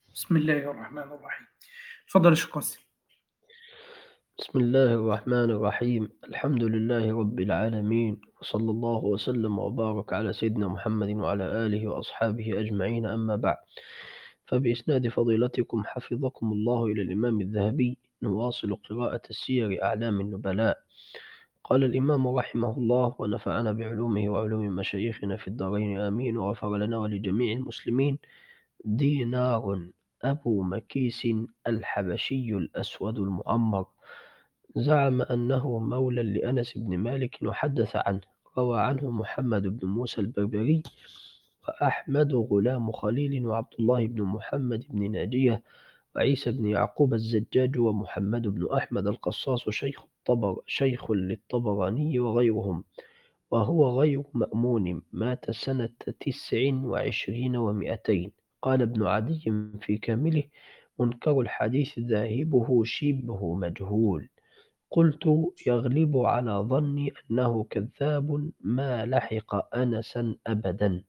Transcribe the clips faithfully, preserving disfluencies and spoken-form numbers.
بسم الله الرحمن الرحيم. اتفضل يا شيخ قاسم. بسم الله الرحمن الرحيم. الحمد لله رب العالمين، وصلى الله وسلم وبارك على سيدنا محمد وعلى آله وأصحابه أجمعين، أما بعد. فبإسناد فضيلتكم حفظكم الله إلى الإمام الذهبي نواصل قراءة السير أعلام النبلاء. قال الإمام رحمه الله ونفعنا بعلومه وعلوم مشايخنا في الدارين آمين، وغفر لنا ولجميع المسلمين. دينار أبو مكيس الحبشي الأسود المعمر زعم أنه مولى لأنس بن مالك وحدث عنه. روى عنه محمد بن موسى البربري وأحمد غلام خليل وعبد الله بن محمد بن ناجية وعيسى بن يعقوب الزجاج ومحمد بن أحمد القصاص شيخ الطبر شيخ للطبراني وغيرهم، وهو غير مأمون، مات سنة تسع وعشرين ومائتين. قال ابن عدي في كامله: منكر الحديث ذاهبه شبه مجهول. قلت: يغلب على ظني أنه كذاب ما لحق أنسا أبدا.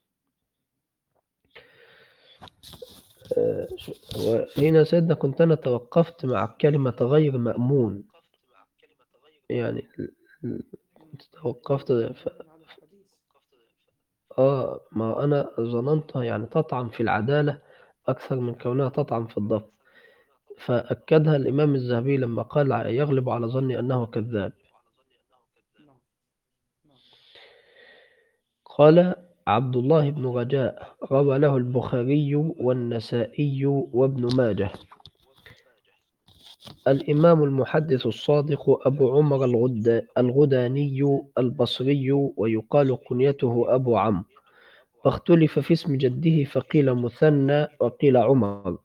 آه، وهنا سيدنا كنت أنا توقفت مع كلمة غير مأمون، يعني ال- ال- كنت توقفت ف... آه ما أنا ظننتها يعني تطعن في العدالة أكثر من كونها تطعن في الضبط، فأكدها الإمام الذهبي لما قال: يغلب على ظني أنه كذاب. قال عبد الله بن رجاء: روى له البخاري والنسائي وابن ماجه. الإمام المحدث الصادق أبو عمر الغد الغداني البصري، ويقال كنيته أبو عمرو، واختلف في اسم جده فقيل مثنى وقيل عمر.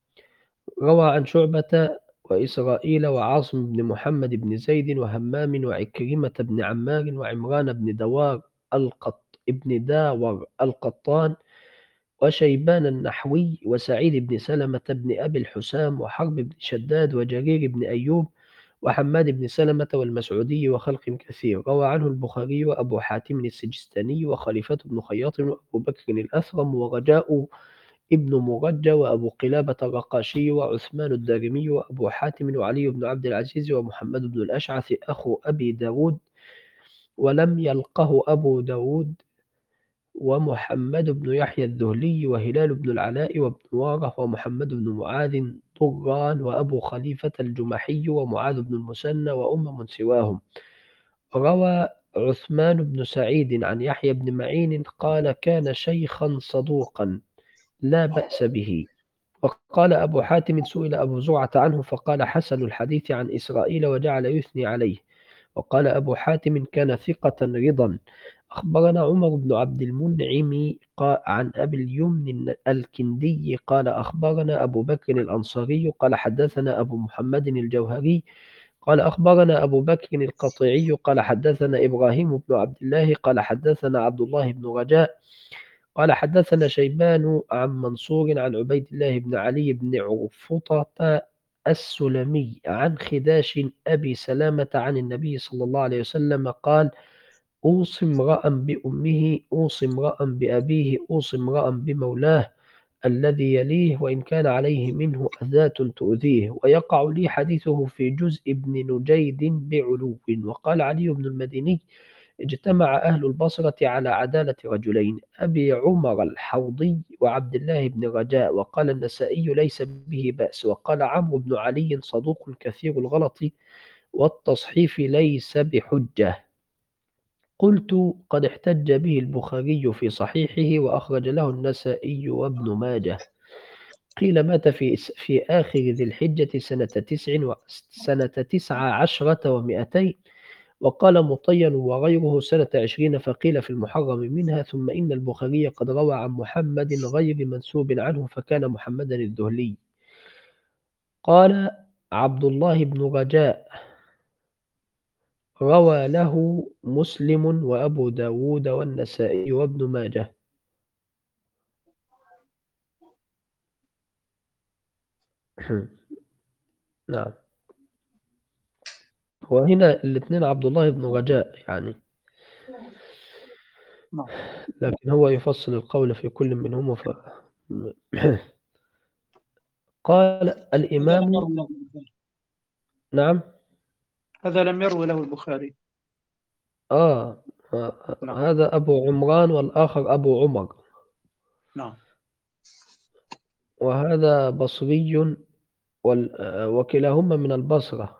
روى عن شعبة وإسرائيل وعاصم بن محمد بن زيد وهمام وعكرمة بن عمار وعمران بن دوار القط ابن داور القطان وشيبان النحوي وسعيد بن سلمة بن أبي الحسام وحرب بن شداد وجرير بن أيوب وحماد بن سلمة والمسعودي وخلق كثير. روى عنه البخاري وأبو حاتم السجستاني وخليفة بن خياط وأبو بكر الأثرم ورجاء ابن مرجى وأبو قلابة الرقاشي وعثمان الدارمي وأبو حاتم وعلي بن عبد العزيز ومحمد بن الأشعث أخو أبي داود، ولم يلقه أبو داود، ومحمد بن يحيى الذهلي وهلال بن العلاء وابن وارة ومحمد بن معاذ طران وأبو خليفة الجمحي ومعاذ بن المثنى وأمم سواهم. روى عثمان بن سعيد عن يحيى بن معين قال: كان شيخا صدوقا لا بأس به. وقال أبو حاتم: سئل أبو زرعة عنه فقال: حسن الحديث عن إسرائيل، وجعل يثني عليه. وقال أبو حاتم: كان ثقة رضا. أخبرنا عمر بن عبد المنعم عن أبي اليمن الكندي قال: أخبرنا أبو بكر الأنصاري قال: حدثنا أبو محمد الجوهري قال: أخبرنا أبو بكر القطيعي قال: حدثنا إبراهيم بن عبد الله قال: حدثنا عبد الله بن رجاء قال: حدثنا شيبان عن منصور عن عبيد الله بن علي بن عرفطة السلمي عن خداش أبي سلامة عن النبي صلى الله عليه وسلم قال: أوصي امرأ بأمه، أوصي امرأ بأبيه، أوصي امرأ بمولاه الذي يليه، وإن كان عليه منه أذاة تؤذيه. ويقع لي حديثه في جزء ابن نجيد بعلو. وقال علي بن المديني: اجتمع أهل البصرة على عدالة رجلين، أبي عمر الحوضي وعبد الله بن رجاء. وقال النسائي: ليس به بأس. وقال عمرو بن علي: صدوق كثير الغلط والتصحيف ليس بحجة. قلت: قد احتج به البخاري في صحيحه وأخرج له النسائي وابن ماجه. قيل مات في في آخر ذي الحجة سنة تسع و سنة تسع عشرة ومائتين. وقال مطين وغيره سنة عشرين، فقيل في المحرم منها. ثم إن البخاري قد روى عن محمد غير منسوب عنه، فكان محمدا الذهلي. قال عبد الله بن رجاء: روى له مسلم وأبو داود والنسائي وابن ماجه. نعم. وهنا الاثنين عبد الله بن رجاء يعني، نعم. لكن هو يفصل القول في كل منهما ف... قال هذا لم الإمام يروي له البخاري. نعم هذا لم يروي له البخاري. آه آه، نعم. هذا أبو عمران والآخر أبو عمر، نعم. وهذا بصري وال- آه، وكلاهما من البصرة.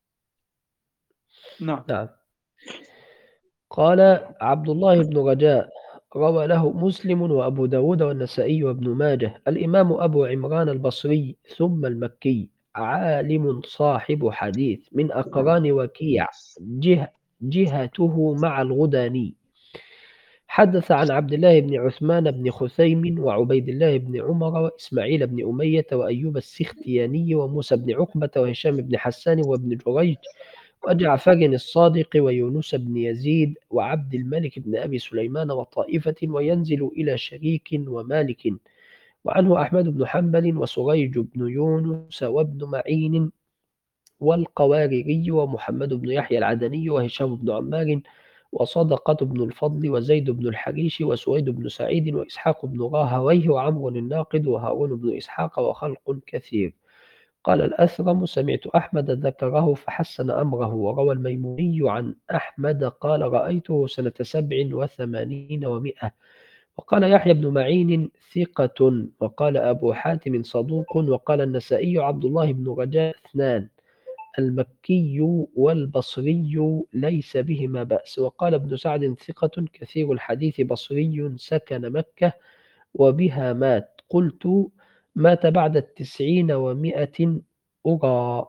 نعم. نعم. قال عبد الله بن رجاء روى له مسلم وأبو داود والنسائي وابن ماجه. الإمام أبو عمران البصري ثم المكي، عالم صاحب حديث من أقران وكيع، جه جهته مع الغداني. حدث عن عبد الله بن عثمان بن خثيم وعبيد الله بن عمر وإسماعيل بن أمية وأيوب السختياني وموسى بن عقبة وهشام بن حسان وابن جريج وجعفر الصادق ويونس بن يزيد وعبد الملك بن أبي سليمان وطائفة، وينزل إلى شريك ومالك. وعنه أحمد بن حنبل وسريج بن يونس وابن معين والقواريري ومحمد بن يحيى العدني وهشام بن عمار وصدقة بن الفضل وزيد بن الحريش وسويد بن سعيد وإسحاق بن راهويه وعمرو الناقد وهارون بن إسحاق وخلق كثير. قال الأثرم سمعت أحمد ذكره فحسن أمره. وروى الميموني عن أحمد قال رأيته سنة سبع وثمانين ومائة. وقال يحيى بن معين ثقة. وقال أبو حاتم صدوق. وقال النسائي عبد الله بن رجاء اثنان، المكي والبصري ليس بهما بأس. وقال ابن سعد ثقة كثير الحديث بصري سكن مكة وبها مات. قلت مات بعد التسعين ومائة أرى.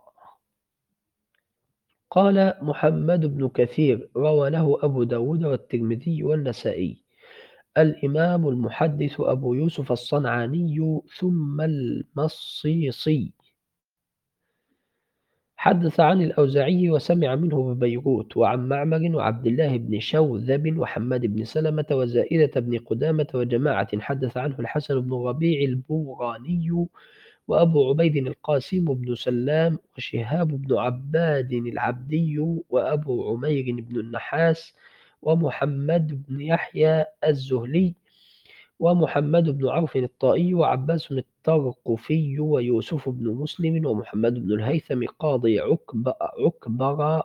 قال محمد بن كثير روى له أبو داود والترمذي والنسائي. الإمام المحدث أبو يوسف الصنعاني ثم المصيصي حدث عن الأوزاعي وسمع منه ببيروت وعن معمر وعبد الله بن شوذب وحماد بن سلمة وزائدة بن قدامة وجماعة. حدث عنه الحسن بن ربيع البوراني وأبو عبيد القاسم بن سلام وشهاب بن عباد العبدي وأبو عمير بن النحاس ومحمد بن يحيى الزهلي ومحمد بن عوف الطائي وعباس الترقفي ويوسف بن مسلم ومحمد بن الهيثم قاضي عكب عكبر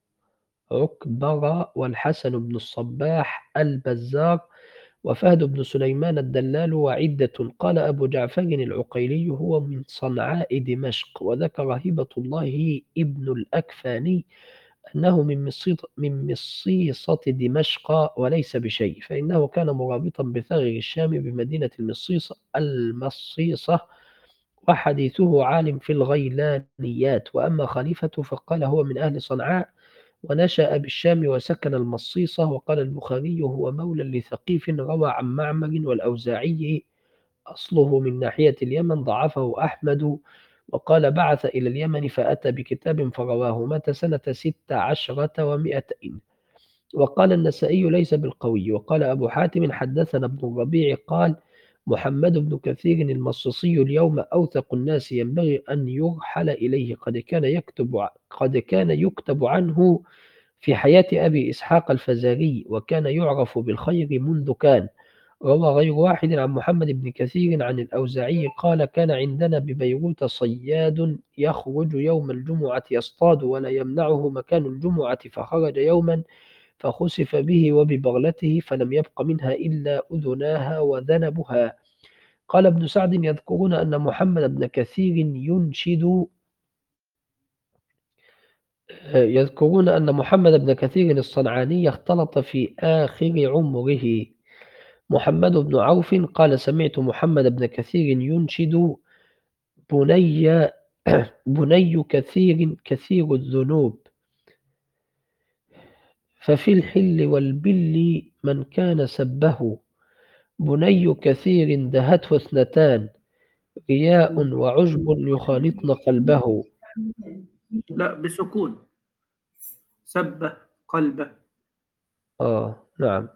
عكبر والحسن بن الصباح البزار وفهد بن سليمان الدلال وعدة. قال أبو جعفر العقيلي هو من صنعاء دمشق. وذكر هبة الله ابن الأكفاني أنه من مصيط من مصيصة دمشق وليس بشيء، فإنه كان مرابطا بثغر الشام بمدينة المصيصة المصيصة، وحديثه عالم في الغيلانيات. وأما خليفة فقال هو من أهل صنعاء ونشأ بالشام وسكن المصيصة. وقال البخاري هو مولى لثقيف روى عن معمر والأوزاعي أصله من ناحية اليمن، ضعفه أحمد. وقال بعث إلى اليمن فأتى بكتاب فرواه، مات سنة ست عشرة ومائتين. وقال النسائي ليس بالقوي. وقال أبو حاتم حدثنا ابن الربيع قال محمد بن كثير المصري اليوم أوثق الناس ينبغي أن يرحل إليه. قد كان يكتب قد كان يكتب عنه في حياة أبي إسحاق الفزاري، وكان يعرف بالخير منذ كان. روى غير واحد عن محمد بن كثير عن الأوزاعي قال كان عندنا ببيروت صياد يخرج يوم الجمعة يصطاد ولا يمنعه مكان الجمعة، فخرج يوما فخسف به وببغلته فلم يبق منها إلا أذناها وذنبها. قال ابن سعد يذكرون أن محمد بن كثير ينشد يذكرون أن محمد بن كثير الصنعاني اختلط في آخر عمره. محمد بن عوف قال سمعت محمد بن كثير ينشد بني بني كثير كثير الذنوب، ففي الحل والبل من كان سبه. بني كثير دهته اثنتان، رياء وعجب يخالطن قلبه. لا، بسكون. سبه قلبه. آه نعم.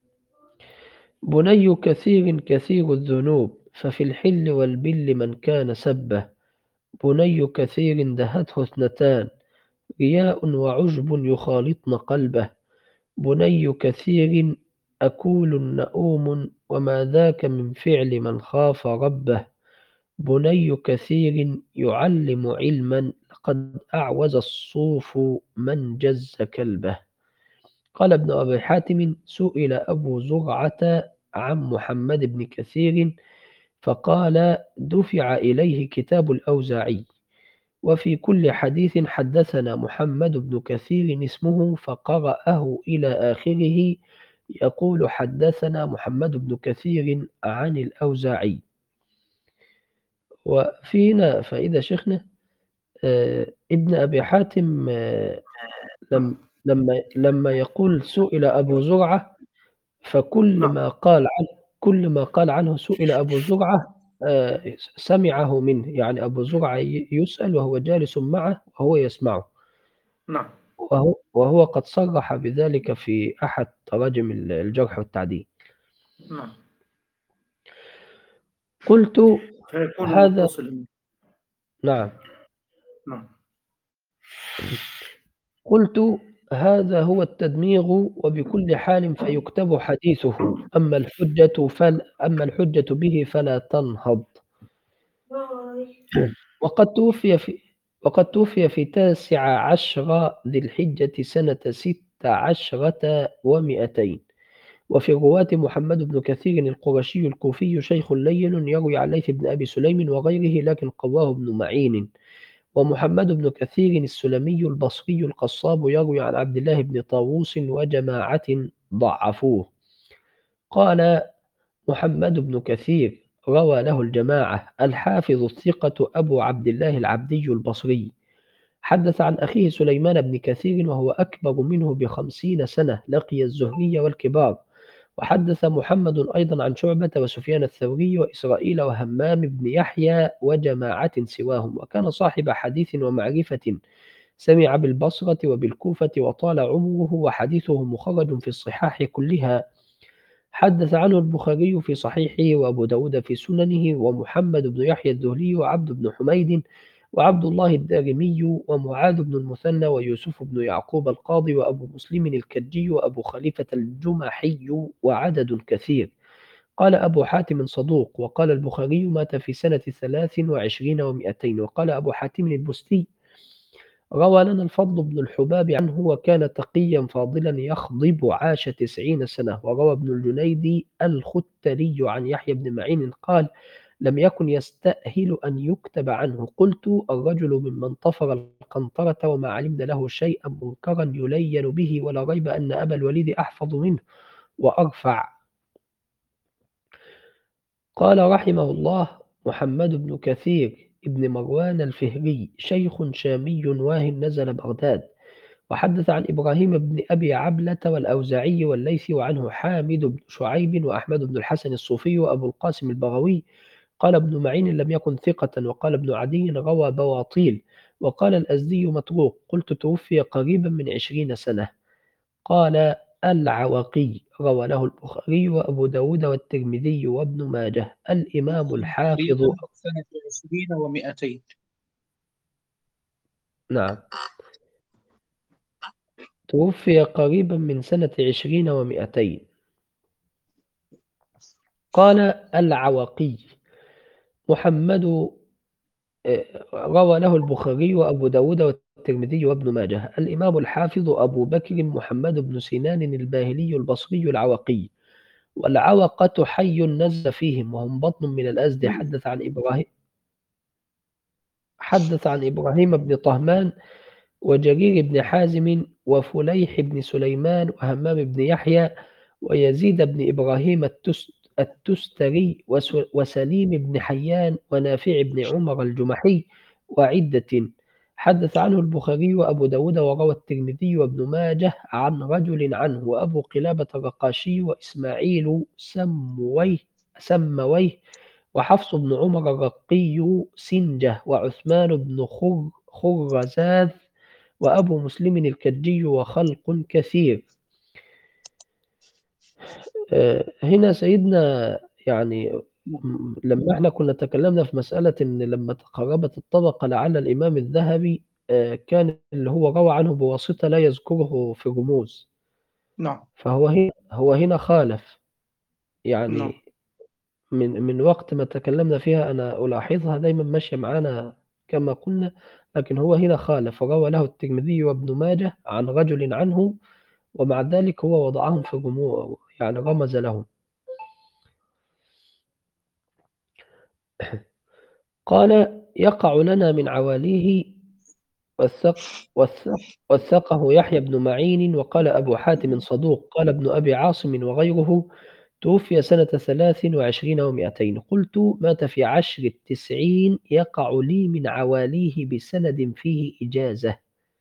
بني كثير كثير الذنوب، ففي الحل والبل من كان سبه. بني كثير دهته اثنتان، رياء وعجب يخالطن قلبه. بني كثير أكول نؤوم، وما ذاك من فعل من خاف ربه. بني كثير يعلم علما لقد أعوز الصوف من جز كلبه. قال ابن أبي حاتم سئل أبو زرعة عن محمد بن كثير فقال دفع إليه كتاب الأوزاعي وفي كل حديث حدثنا محمد بن كثير اسمه فقرأه إلى آخره يقول حدثنا محمد بن كثير عن الأوزاعي. وفينا فإذا شيخنا آه، ابن أبي حاتم آه، لم نعم لما لما يقول سئل أبو زرعة فكل نعم ما قال عنه كل ما قال عنه سئل أبو زرعة آه، سمعه منه، يعني أبو زرعة ي- يسأل وهو جالس معه وهو يسمعه، نعم وهو, وهو قد صرح بذلك في أحد تراجم الجرح والتعديل. نعم قلت فيكون هذا متصل. نعم نعم قلت هذا هو التدميغ، وبكل حال فيكتب حديثه، أما الحجة فل أما الحجة به فلا تنهض. وقد توفي في وقد توفي في تاسع عشر ذي الحجة سنة ست عشرة ومئتين. وفي الرواة محمد بن كثير القرشي الكوفي شيخ لين يروي عن ليث بن أبي سليم وغيره لكن قواه ابن معين. ومحمد بن كثير السلمي البصري القصاب يروي عن عبد الله بن طاووس وجماعة ضعفوه. قال محمد بن كثير روى له الجماعة الحافظ الثقة أبو عبد الله العبدي البصري. حدث عن أخيه سليمان بن كثير وهو أكبر منه بخمسين سنة لقي الزهري والكبار. وحدث محمد أيضا عن شعبة وسفيان الثوري وإسرائيل وهمام بن يحيى وجماعة سواهم، وكان صاحب حديث ومعرفة، سمع بالبصرة وبالكوفة وطال عمره وحديثه مخرج في الصحاح كلها. حدث عنه البخاري في صحيحه وأبو داود في سننه ومحمد بن يحيى الذهلي وعبد بن حميد وعبد الله الدارمي ومعاذ بن المثنى ويوسف بن يعقوب القاضي وأبو مسلم الكجي وأبو خليفة الجمحي وعدد كثير. قال أبو حاتم صدوق. وقال البخاري مات في سنة ثلاث وعشرين ومئتين. وقال أبو حاتم البستي روى لنا الفضل بن الحباب عنه وكان تقيا فاضلا يخضب عاش تسعين سنة. وروى ابن الجنيد الختري عن يحيى بن معين قال لم يكن يستأهل أن يكتب عنه. قلت الرجل ممن طفر القنطرة وما علمنا له شيئا منكرا يلين به، ولا ريب أن أبا الوليد أحفظ منه وأرفع. قال رحمه الله محمد بن كثير ابن مروان الفهري شيخ شامي واه نزل بغداد. وحدث عن إبراهيم بن أبي عبلة والأوزاعي والليثي وعنه حامد بن شعيب وأحمد بن الحسن الصوفي وأبو القاسم البغوي. قال ابن معين لم يكن ثقة. وقال ابن عدي روى بواطيل. وقال الأزدي متروك. قلت توفي قريبا من عشرين سنة. قال العوقي روى له البخاري وأبو داود والترمذي وابن ماجه. الإمام الحافظ تقريبا سنة عشرين ومئتين. نعم توفي قريبا من سنة عشرين ومئتين. قال العوقي محمد روى له البخاري وأبو داود والترمذي وابن ماجه. الإمام الحافظ أبو بكر محمد بن سنان الباهلي البصري العوقي. والعوقة حي نزل فيهم وهم بطن من الأزد. حدث عن إبراهيم حدث عن إبراهيم بن طهمان وجرير بن حازم وفليح بن سليمان وهمام بن يحيى ويزيد بن إبراهيم التس- التستري وس- وسليم بن حيان ونافع بن عمر الجمحي وعدة. حدث عنه البخاري وأبو داود وروى الترمذي وابن ماجه عن رجل عنه وأبو قلابة الرقاشي وإسماعيل سمويه سمويه وحفص بن عمر الرقي سنجة وعثمان بن خر خرزاذ وأبو مسلم الكجي وخلق كثير. آه، هنا سيدنا يعني م- لما احنا كنا تكلمنا في مسألة ان لما تقربت الطبقة لعل الإمام الذهبي آه، كان اللي هو روى عنه بواسطة لا يذكره في الرموز. نعم فهو هنا هو هنا خالف نعم يعني من من وقت ما تكلمنا فيها أنا ألاحظها دايمًا ماشية معانا كما قلنا، لكن هو هنا خالف، روى له الترمذي وابن ماجه عن رجل عنه، ومع ذلك هو وضعهم في جموع يعني رمز لهم. قال: يقع لنا من عواليه وثق وثق وثقه يحيى بن معين، وقال أبو حاتم صدوق، قال ابن أبي عاصم وغيره: توفي سنة ثلاث وعشرين ومائتين. قلت: مات في عشر التسعين، يقع لي من عواليه بسند فيه إجازة.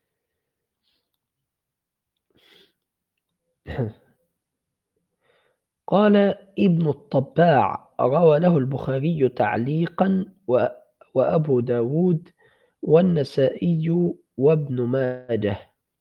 قال ابن الطباع: روى له البخاري تعليقا و وأبو داود والنسائي وابن ماجه.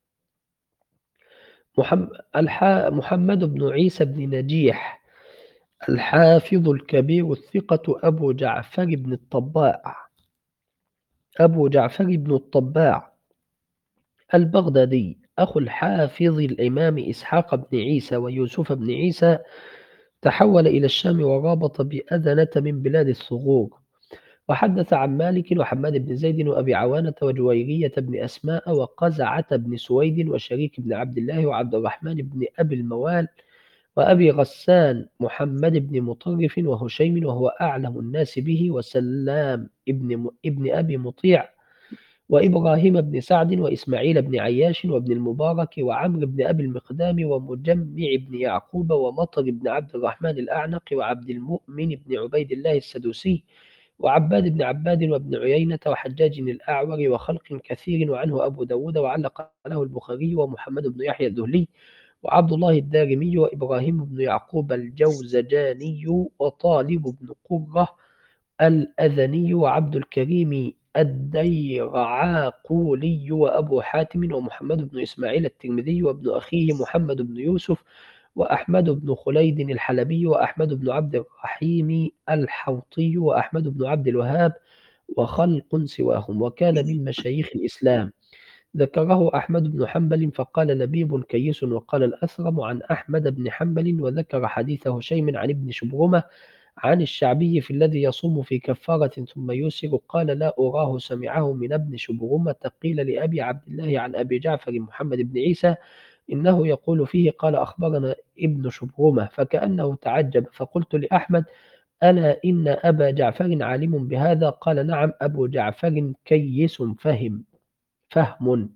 محم- الح- محمد بن عيسى بن نجيح الحافظ الكبير الثقة أبو جعفر بن الطباع أبو جعفر بن الطباع البغدادي، أخو الحافظ الإمام إسحاق بن عيسى ويوسف بن عيسى، تحول إلى الشام ورابط بأذنة من بلاد الثغور، وحدث عن مالك وحماد بن زيد وأبي عوانة وجويرية بن أسماء وقزعة بن سويد وشريك بن عبد الله وعبد الرحمن بن أبي الموال وأبي غسان محمد بن مطرف وهشيم وهو أعلم الناس به، وسلام ابن, ابن أبي مطيع وإبراهيم بن سعد وإسماعيل بن عياش وابن المبارك وعمرو بن أبي المقدام ومجمع بن يعقوب ومطر بن عبد الرحمن الأعنق وعبد المؤمن بن عبيد الله السدوسي وعباد بن عباد وابن عيينة وحجاج الأعور وخلق كثير، وعنه أبو داود وعلق له البخاري ومحمد بن يحيى الذهلي وعبد الله الدارمي وإبراهيم بن يعقوب الجوزجاني وطالب بن قرة الأذني وعبد الكريم الديرعاقولي وأبو حاتم ومحمد بن إسماعيل الترمذي وابن أخيه محمد بن يوسف وأحمد بن خليد الحلبي وأحمد بن عبد الرحيم الحوطي وأحمد بن عبد الوهاب وخلق سواهم، وكان من مشايخ الإسلام. ذكره أحمد بن حنبل فقال: لبيب كيس. وقال الأثرم عن أحمد بن حنبل وذكر حديث هشيم عن ابن شبرمة عن الشعبي في الذي يصوم في كفارة ثم يوسر، قال: لا أراه سمعه من ابن شبرمة. قيل لأبي عبد الله عن أبي جعفر محمد بن عيسى إنه يقول فيه: قال أخبرنا ابن شبرمة، فكأنه تعجب، فقلت لأحمد: ألا إن أبا جعفر عالم بهذا؟ قال: نعم، أبو جعفر كيس فهم فهم.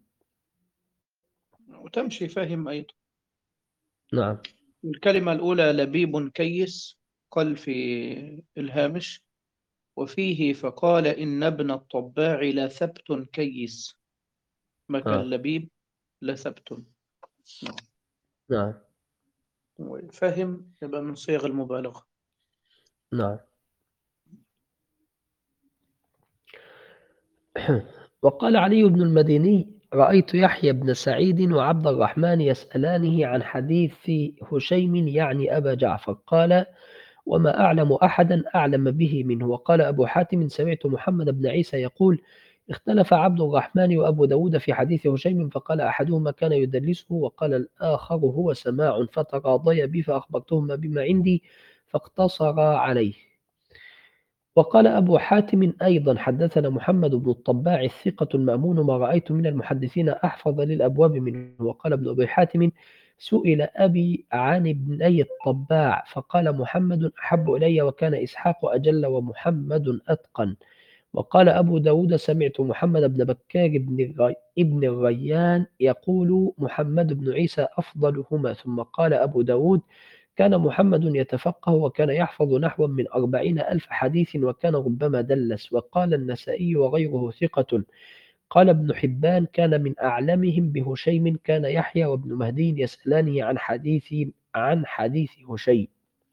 وتمشي فهم أيضا. نعم. الكلمة الأولى لبيب كيس، قال في الهامش: وفيه فقال إن ابن الطباع لثبت كيس، مكان آه. لبيب لثبت. نعم. نعم. فهم يبقى من صيغ المبالغة. نعم. وقال علي بن المديني: رأيت يحيى بن سعيد وعبد الرحمن يسألانه عن حديث هشيم يعني أبا جعفر، قال: وما أعلم أحدا أعلم به منه. وقال أبو حاتم: سمعت محمد بن عيسى يقول: اختلف عبد الرحمن وأبو داود في حديث هشيم، فقال أحدهما كان يدلسه، وقال الآخر هو سماع، فتراضيا بي فأخبرتهما بما عندي فاقتصرا عليه. وقال أبو حاتم أيضا: حدثنا محمد بن الطباع الثقة المأمون، ما رأيت من المحدثين أحفظ للأبواب منه. وقال ابن أبي حاتم: سئل أبي عن ابني الطباع فقال: محمد أحب إلي وكان إسحاق أجل ومحمد أتقن. وقال أبو داود: سمعت محمد بن بكار بن الري... ابن الريان يقول: محمد بن عيسى أفضلهما. ثم قال أبو داود: كان محمد يتفقه وكان يحفظ نحو من أربعين ألف حديث وكان ربما دلس. وقال النسائي وغيره ثقة. قال ابن حبان: كان من أعلمهم بهشيم كان يحيى وابن مهدي يسألانه عن حديث عن حديث هشيم.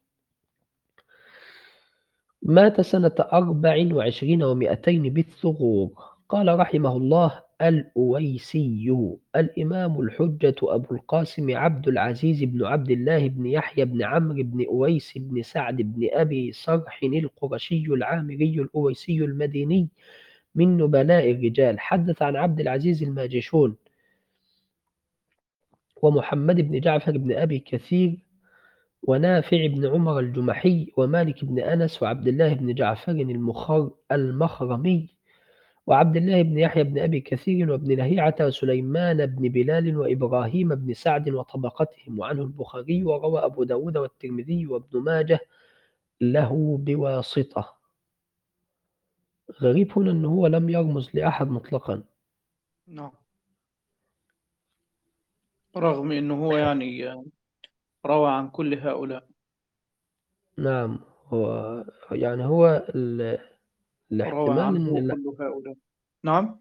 مات سنة أربع وعشرين ومائتين بالثغور. قال رحمه الله: الأويسي الإمام الحجة أبو القاسم عبد العزيز بن عبد الله بن يحيى بن عمرو بن أويس بن سعد بن أبي صرح القرشي العامري الأويسي المديني من نبلاء الرجال. حدث عن عبد العزيز الماجشون ومحمد بن جعفر بن أبي كثير ونافع بن عمر الجمحي ومالك بن أنس وعبد الله بن جعفر المخر المخرمي وعبد الله بن يحيى بن أبي كثير وابن لهيعة وسليمان بن بلال وإبراهيم بن سعد وطبقتهم. وعنه البخاري وروى أبو داود والترمذي وابن ماجه له بواسطة. غريب هنا أنه هو لم يرمز لأحد مطلقا. نعم، رغم أنه هو يعني روى عن كل هؤلاء. نعم، هو يعني هو ال... روى الاحتمال أن عنه ال... كل هؤلاء. نعم.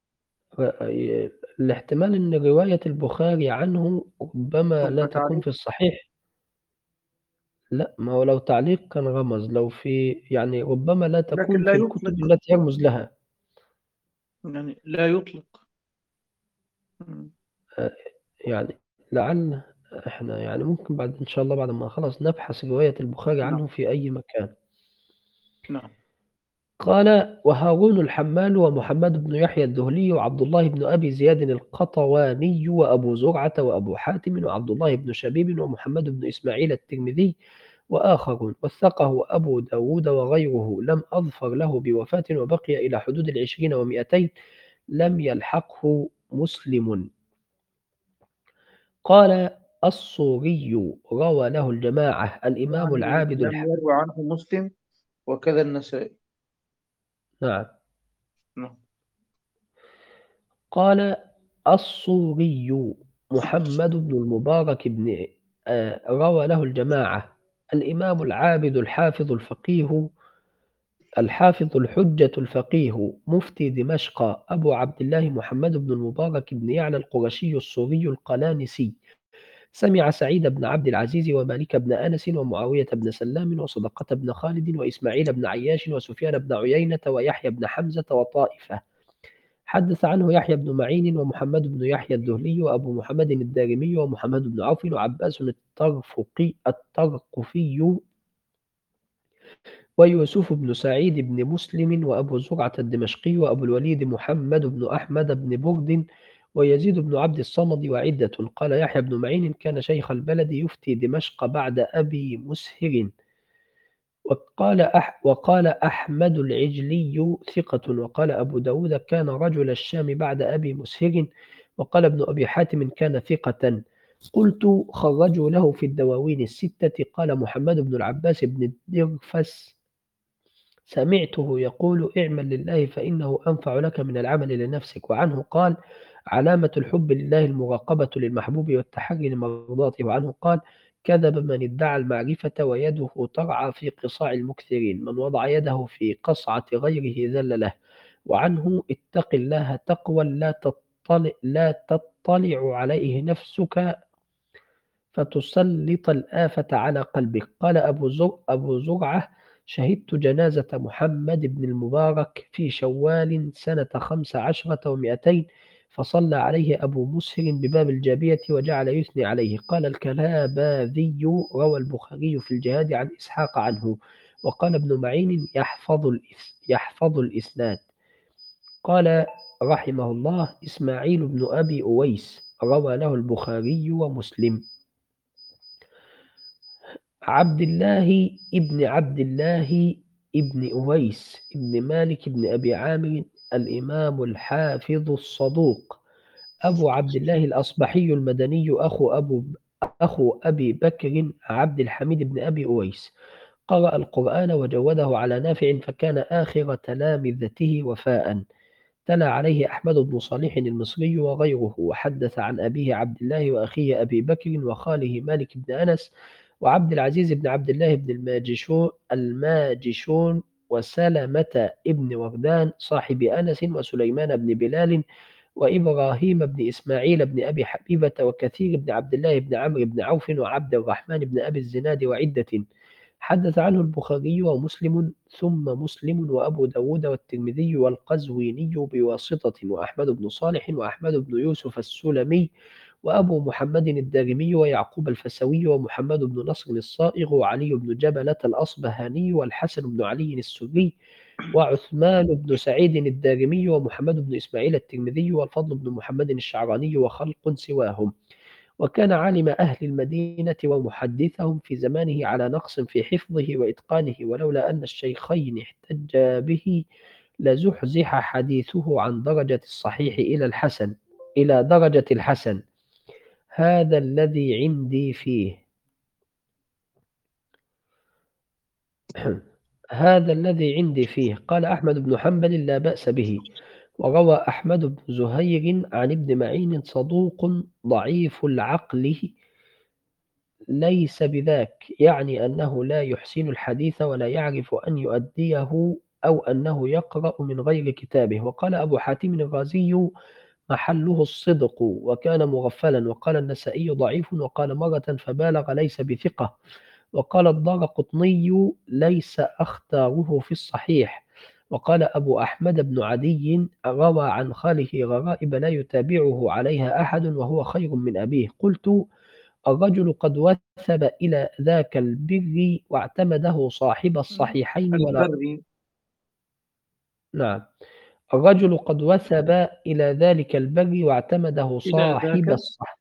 الاحتمال أن رواية البخاري عنه ربما لا تبقى تكون تعليق. في الصحيح. لا، ما هو لو تعليق كان رمز، لو في يعني ربما لا لكن تكون لا في الكتب يطلق، التي يرمز لها. يعني لا يطلق. مم. آه، يعني لعل احنا يعني ممكن بعد إن شاء الله بعد ما خلاص نبحث رواية البخاري نعم. عنه في أي مكان. نعم. قال: وهارون الحمال ومحمد بن يحيى الذهلي وعبد الله بن أبي زياد القطواني وأبو زرعة وأبو حاتم وعبد الله بن شبيب ومحمد بن إسماعيل الترمذي وآخرون، وثقه أبو داود وغيره، لم أظفر له بوفاة وبقي إلى حدود العشرين ومئتين، لم يلحقه مسلم. قال الصوري: روى له الجماعة الإمام يعني العابد لم الح... يروي عنه مسلم وكذا النسائي. نعم. نعم. قال الصوري: محمد بن المبارك بن آه، روى له الجماعة الإمام العابد الحافظ الفقيه الحافظ الحجة الفقيه مفتي دمشق أبو عبد الله محمد بن المبارك بن يعلى القرشي الصوري القلانسي، سمع سعيد بن عبد العزيز ومالك بن أنس ومعاوية بن سلام وصدقة بن خالد وإسماعيل بن عياش وسفيان بن عيينة ويحيى بن حمزة وطائفة. حدث عنه يحيى بن معين ومحمد بن يحيى الذهلي وأبو محمد الدارمي ومحمد بن عوف وعباس الطرفقي الطرقفي ويوسف بن سعيد بن مسلم وأبو زرعة الدمشقي وأبو الوليد محمد بن أحمد بن برد ويزيد بن عبد الصمد وعدة. قال يحيى بن معين: كان شيخ البلد يفتي دمشق بعد أبي مسهر. وقال أح وقال أحمد العجلي ثقة. وقال أبو داود: كان رجل الشام بعد أبي مسهر. وقال ابن أبي حاتم: كان ثقة. قلت: خرجوا له في الدواوين الستة. قال محمد بن العباس بن الدرفس: سمعته يقول: اعمل لله فإنه أنفع لك من العمل لنفسك. وعنه قال: علامة الحب لله المراقبة للمحبوب والتحري لمرضاته. وعنه قال: كذب من ادعى المعرفة ويده ترعى في قصاع المكثرين، من وضع يده في قصعة غيره ذل له. وعنه: اتق الله تقوى لا تطلع, لا تطلع عليه نفسك فتسلط الآفة على قلبك. قال أبو زر أبو زرعة: شهدت جنازة محمد بن المبارك في شوال سنة خمس عشرة ومئتين، فصلى عليه أبو مسهر بباب الجابية وجعل يثني عليه. قال الكلاباذي: روى البخاري في الجهاد عن إسحاق عنه. وقال ابن معين: يحفظ الإس يحفظ الإسناد. قال رحمه الله: إسماعيل بن أبي أويس روى له البخاري ومسلم. عبد الله ابن عبد الله ابن أويس ابن مالك ابن أبي عامر الإمام الحافظ الصدوق أبو عبد الله الأصبحي المدني أخو أبو أخو أبي بكر عبد الحميد بن أبي أويس، قرأ القرآن وجوده على نافع، فكان آخر تلامذته وفاء. تلا عليه أحمد بن صالح المصري وغيره. وحدث عن أبيه عبد الله وأخيه أبي بكر وخاله مالك بن أنس وعبد العزيز بن عبد الله بن الماجشون الماجشون وسلمة ابن وردان صاحب أنس وسليمان بن بلال وإبراهيم بن إسماعيل بن أبي حبيبة وكثير بن عبد الله بن عمرو بن عوف وعبد الرحمن بن أبي الزناد وعدة. حدث عنه البخاري ومسلم ثم مسلم وأبو داود والترمذي والقزويني بواسطة، وأحمد بن صالح وأحمد بن يوسف السلمي وأبو محمد الدارمي ويعقوب الفسوي ومحمد بن نصر الصائغ وعلي بن جبلة الأصبهاني والحسن بن علي السري وعثمان بن سعيد الدارمي ومحمد بن إسماعيل الترمذي والفضل بن محمد الشعراني وخلق سواهم. وكان عالم أهل المدينة ومحدثهم في زمانه على نقص في حفظه وإتقانه، ولولا أن الشيخين احتجا به لزحزح حديثه عن درجة الصحيح إلى الحسن إلى درجة الحسن. هذا الذي عندي فيه هذا الذي عندي فيه. قال أحمد بن حنبل: لا بأس به. وروى أحمد بن زهير عن ابن معين: صدوق ضعيف العقل ليس بذاك، يعني أنه لا يحسن الحديث ولا يعرف أن يؤديه، أو أنه يقرأ من غير كتابه. وقال أبو حاتم الرازي: محله الصدق، وكان مغفلا. وقال النسائي: ضعيف. وقال مرة فبالغ: ليس بثقة. وقال الدارقطني: ليس أختاره في الصحيح. وقال أبو أحمد بن عدي: روى عن خاله غرائب لا يتابعه عليها أحد وهو خير من أبيه. قلت: الرجل قد وثب إلى ذاك البر واعتمده صاحب الصحيحين ولا. البري. نعم. الرجل قد وثب إلى ذلك البر واعتمده إلى صاحب ذاك. الصح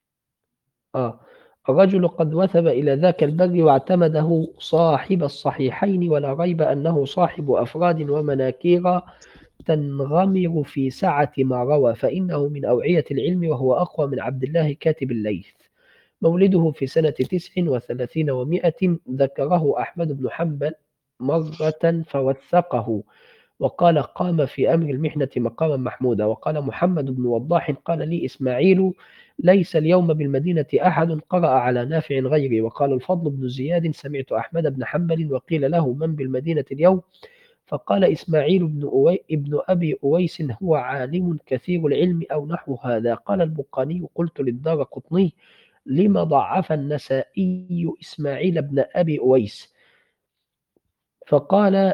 آه. الرجل قد وثب إلى ذاك البر واعتمده صاحب الصحيحين، ولا ريب أنه صاحب أفراد ومناكير تنغمر في سعة ما روى، فإنه من أوعية العلم، وهو أقوى من عبد الله كاتب الليث. مولده في سنة تسع وثلاثين ومائة. ذكره أحمد بن حنبل مرة فوثقه، وقال: قام في أمر المحنة مقاما محمودا. وقال محمد بن وضاح: قال لي إسماعيل: ليس اليوم بالمدينة أحد قرأ على نافع غيري. وقال الفضل بن زياد: سمعت أحمد بن حنبل وقيل له: من بالمدينة اليوم؟ فقال إسماعيل بن, أوي ابن أبي أويس: هو عالم كثير العلم، أو نحو هذا. قال البقاني: قلت للدارقطني: لما ضعف النسائي إسماعيل بن أبي أويس؟ فقال: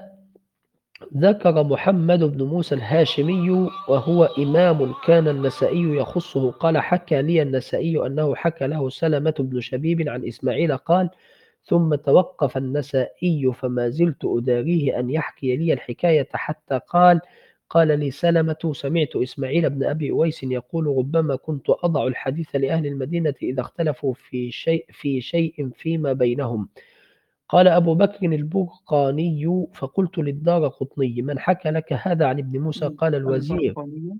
ذكر محمد بن موسى الهاشمي، وهو إمام كان النسائي يخصه. قال: حكى لي النسائي أنه حكى له سلمة بن شبيب عن إسماعيل قال. ثم توقف النسائي، فما زلت أداريه أن يحكي لي الحكاية، حتى قال: قال لي سلمة: سمعت إسماعيل بن أبي أويس يقول: ربما كنت أضع الحديث لأهل المدينة إذا اختلفوا في شيء في شيء فيما بينهم. قال أبو بكر البرقاني: فقلت للدارقطني: من حكى لك هذا عن ابن موسى؟ قال: الوزير. البرقانية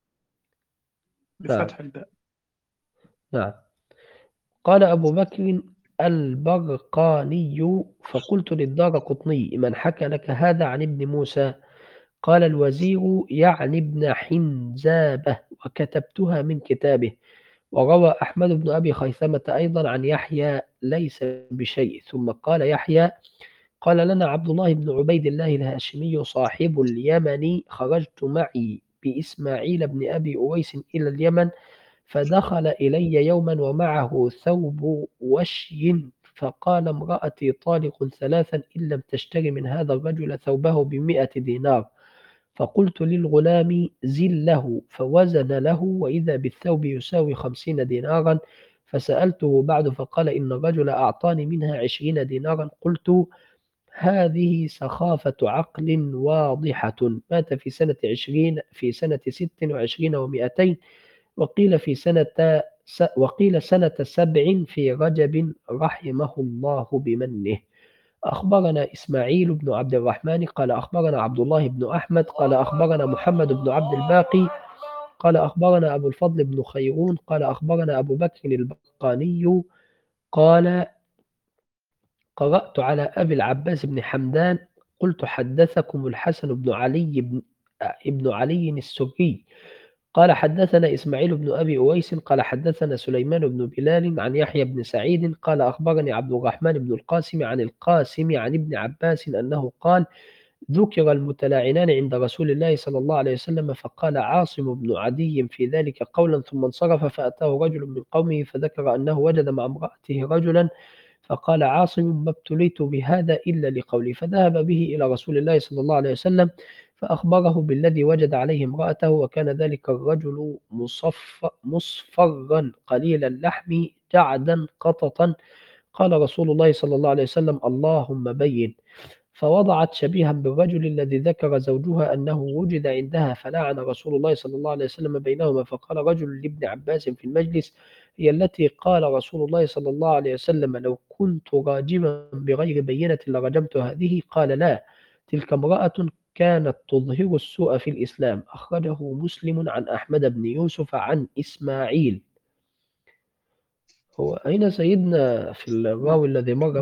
نعم. بفتح الباء. نعم. قال أبو بكر البرقاني: فقلت للدارقطني: من حكى لك هذا عن ابن موسى؟ قال: الوزير، يعني ابن حنزابة، وكتبتها من كتابه. وروى أحمد بن أبي خيثمة أيضا عن يحيى: ليس بشيء. ثم قال يحيى: قال لنا عبد الله بن عبيد الله الهاشمي صاحب اليمن: خرجت معي بإسماعيل بن أبي أويس إلى اليمن، فدخل إلي يوما ومعه ثوب وشي، فقال: امرأتي طالق ثلاثا إن لم تشتري من هذا الرجل ثوبه بمئة دينار. فقلت للغلام: زل له. فوزن له، وإذا بالثوب يساوي خمسين دينارا. فسألته بعد فقال: إن الرجل أعطاني منها عشرين دينارا. قلت: هذه سخافة عقل واضحة. مات في سنة عشرين في سنة ست وعشرين ومائتين، وقيل في سنة س وقيل سنة سبع في رجب، رحمه الله بمنه. أخبرنا إسماعيل بن عبد الرحمن قال أخبرنا عبد الله بن أحمد قال أخبرنا محمد بن عبد الباقي قال أخبرنا أبو الفضل بن خيرون قال أخبرنا أبو بكر البقاني قال: قرأت على أبي العباس بن حمدان. قلت: حدثكم الحسن بن علي بن ابن علي السري قال: حدثنا إسماعيل بن أبي أويس قال: حدثنا سليمان بن بلال عن يحيى بن سعيد قال: أخبرني عبد الرحمن بن القاسم عن القاسم عن ابن عباس أنه قال: ذكر المتلاعنان عند رسول الله صلى الله عليه وسلم، فقال عاصم بن عدي في ذلك قولا، ثم انصرف، فأتاه رجل من قومه فذكر أنه وجد مع امرأته رجلا، فقال عاصم: ما ابتليت بهذا إلا لقولي. فذهب به إلى رسول الله صلى الله عليه وسلم، فأخبره بالذي وجد عليه امرأته، وكان ذلك الرجل مصف مصفرا قليل اللحم جعدا قططا. قال رسول الله صلى الله عليه وسلم: اللهم بين. فوضعت شبيها بالرجل الذي ذكر زوجها أنه وجد عندها، فلعن رسول الله صلى الله عليه وسلم بينهما. فقال رجل لابن عباس في المجلس: هي التي قال رسول الله صلى الله عليه وسلم: لو كنت راجما بغير بينة لرجمت هذه. قال: لا، تلك امرأة كانت تظهر السوء في الإسلام. أخرجه مسلم عن أحمد بن يوسف عن إسماعيل. هو أين سيدنا في الراوي الذي مر